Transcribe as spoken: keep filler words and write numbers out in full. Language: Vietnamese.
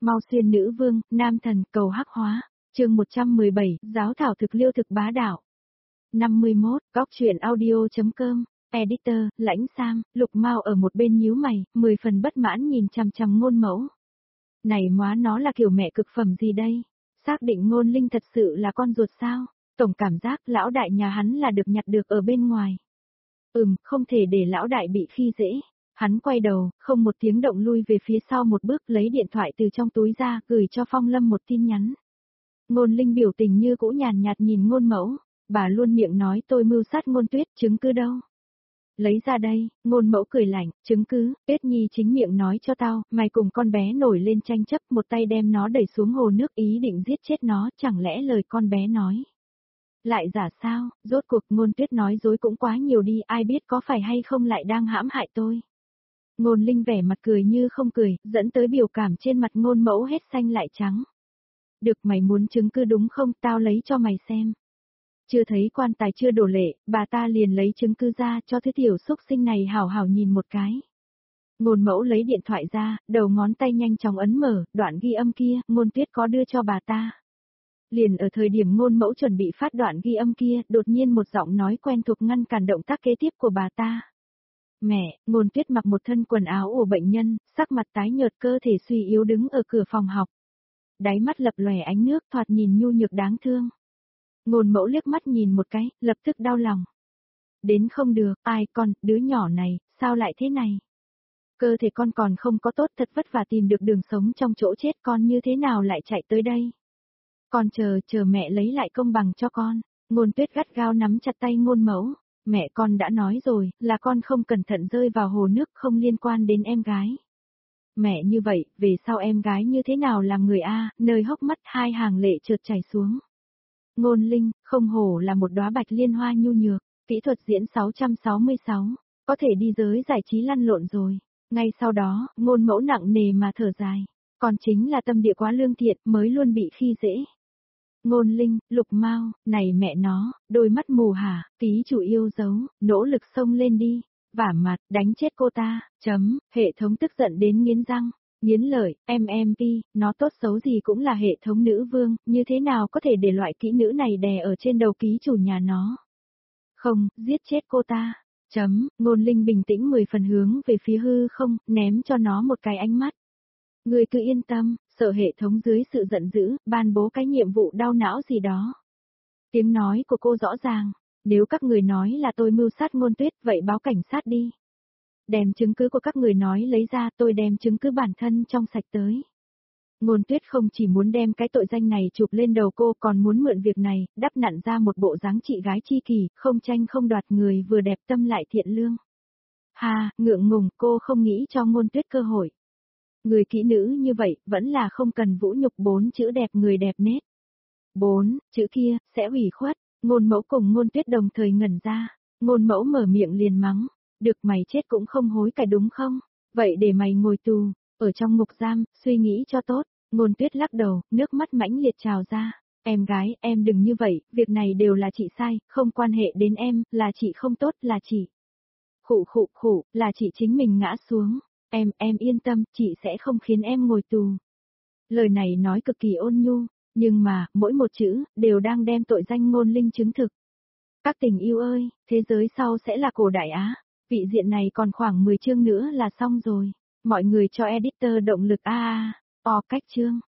Mau xuyên nữ vương, nam thần, cầu hắc hóa. Chương một trăm mười bảy, giáo thảo thực liêu thực bá đạo. năm mươi mốt, góc truyện audio.com, editor, Lãnh Sam, Lục Mao ở một bên nhíu mày, mười phần bất mãn nhìn chằm chằm Ngôn Mẫu. Này móa nó là kiểu mẹ cực phẩm gì đây? Xác định Ngôn Linh thật sự là con ruột sao? Tổng cảm giác lão đại nhà hắn là được nhặt được ở bên ngoài. Ừm, không thể để lão đại bị khi dễ. Hắn quay đầu, không một tiếng động lui về phía sau một bước, lấy điện thoại từ trong túi ra, gửi cho Phong Lâm một tin nhắn. Ngôn Linh biểu tình như cũ nhàn nhạt nhìn Ngôn Mẫu, bà luôn miệng nói tôi mưu sát Ngôn Tuyết, chứng cứ đâu? Lấy ra đây, Ngôn Mẫu cười lạnh, chứng cứ, Tuyết Nhi chính miệng nói cho tao, mày cùng con bé nổi lên tranh chấp, một tay đem nó đẩy xuống hồ nước ý định giết chết nó, chẳng lẽ lời con bé nói. Lại giả sao, rốt cuộc Ngôn Tuyết nói dối cũng quá nhiều đi, ai biết có phải hay không lại đang hãm hại tôi. Ngôn Linh vẻ mặt cười như không cười, dẫn tới biểu cảm trên mặt Ngôn Mẫu hết xanh lại trắng. Được, mày muốn chứng cứ đúng không, tao lấy cho mày xem. Chưa thấy quan tài chưa đổ lệ, bà ta liền lấy chứng cứ ra cho thứ tiểu xúc sinh này hảo hảo nhìn một cái. Ngôn Mẫu lấy điện thoại ra, đầu ngón tay nhanh chóng ấn mở, đoạn ghi âm kia, Ngôn Tuyết có đưa cho bà ta. Liền ở thời điểm Ngôn Mẫu chuẩn bị phát đoạn ghi âm kia, đột nhiên một giọng nói quen thuộc ngăn cản động tác kế tiếp của bà ta. Mẹ, Ngôn Tuyết mặc một thân quần áo của bệnh nhân, sắc mặt tái nhợt, cơ thể suy yếu đứng ở cửa phòng học. Đáy mắt lập lòe ánh nước, thoạt nhìn nhu nhược đáng thương. Ngôn Mẫu liếc mắt nhìn một cái, lập tức đau lòng. Đến không được, ai con, đứa nhỏ này, sao lại thế này? Cơ thể con còn không có tốt, thật vất vả tìm được đường sống trong chỗ chết, con như thế nào lại chạy tới đây? Con chờ, chờ mẹ lấy lại công bằng cho con. Ngôn Tuyết gắt gao nắm chặt tay Ngôn Mẫu. Mẹ con đã nói rồi, là con không cẩn thận rơi vào hồ nước, không liên quan đến em gái. Mẹ như vậy, về sau em gái như thế nào làm người a? Nơi hốc mắt hai hàng lệ trượt chảy xuống. Ngôn Linh, không hổ là một đóa bạch liên hoa nhu nhược, kỹ thuật diễn sáu trăm sáu mươi sáu, có thể đi giới giải trí lăn lộn rồi. Ngay sau đó, Ngôn Mẫu nặng nề mà thở dài, còn chính là tâm địa quá lương thiện mới luôn bị khi dễ. Ngôn Linh, Lục Mao, này mẹ nó, đôi mắt mù hả, ký chủ yêu dấu, nỗ lực xông lên đi, vả mặt, đánh chết cô ta, chấm, hệ thống tức giận đến nghiến răng, nghiến lợi, em em pê, nó tốt xấu gì cũng là hệ thống nữ vương, như thế nào có thể để loại kỹ nữ này đè ở trên đầu ký chủ nhà nó. Không, giết chết cô ta, chấm, Ngôn Linh bình tĩnh mười phần hướng về phía hư không, ném cho nó một cái ánh mắt. Người cứ yên tâm, sợ hệ thống dưới sự giận dữ, ban bố cái nhiệm vụ đau não gì đó. Tiếng nói của cô rõ ràng, nếu các người nói là tôi mưu sát Ngôn Tuyết, vậy báo cảnh sát đi. Đem chứng cứ của các người nói lấy ra, tôi đem chứng cứ bản thân trong sạch tới. Ngôn Tuyết không chỉ muốn đem cái tội danh này chụp lên đầu cô, còn muốn mượn việc này, đắp nặn ra một bộ dáng chị gái chi kỷ, không tranh không đoạt, người vừa đẹp tâm lại thiện lương. Hà, ngượng ngùng, cô không nghĩ cho Ngôn Tuyết cơ hội. Người kỹ nữ như vậy, vẫn là không cần vũ nhục bốn chữ đẹp người đẹp nết. Bốn, chữ kia, sẽ hủy khuất. Ngôn Mẫu cùng Ngôn Tuyết đồng thời ngẩn ra. Ngôn Mẫu mở miệng liền mắng. Được, mày chết cũng không hối cải đúng không? Vậy để mày ngồi tù, ở trong ngục giam, suy nghĩ cho tốt. Ngôn Tuyết lắc đầu, nước mắt mãnh liệt trào ra. Em gái, em đừng như vậy, việc này đều là chị sai, không quan hệ đến em, là chị không tốt, là chị. Khụ khụ khụ, là chị chính mình ngã xuống. Em, em yên tâm, chị sẽ không khiến em ngồi tù. Lời này nói cực kỳ ôn nhu, nhưng mà, mỗi một chữ, đều đang đem tội danh Ngôn Linh chứng thực. Các tình yêu ơi, thế giới sau sẽ là cổ đại Á. Vị diện này còn khoảng mười chương nữa là xong rồi. Mọi người cho editor động lực a a. O cách chương.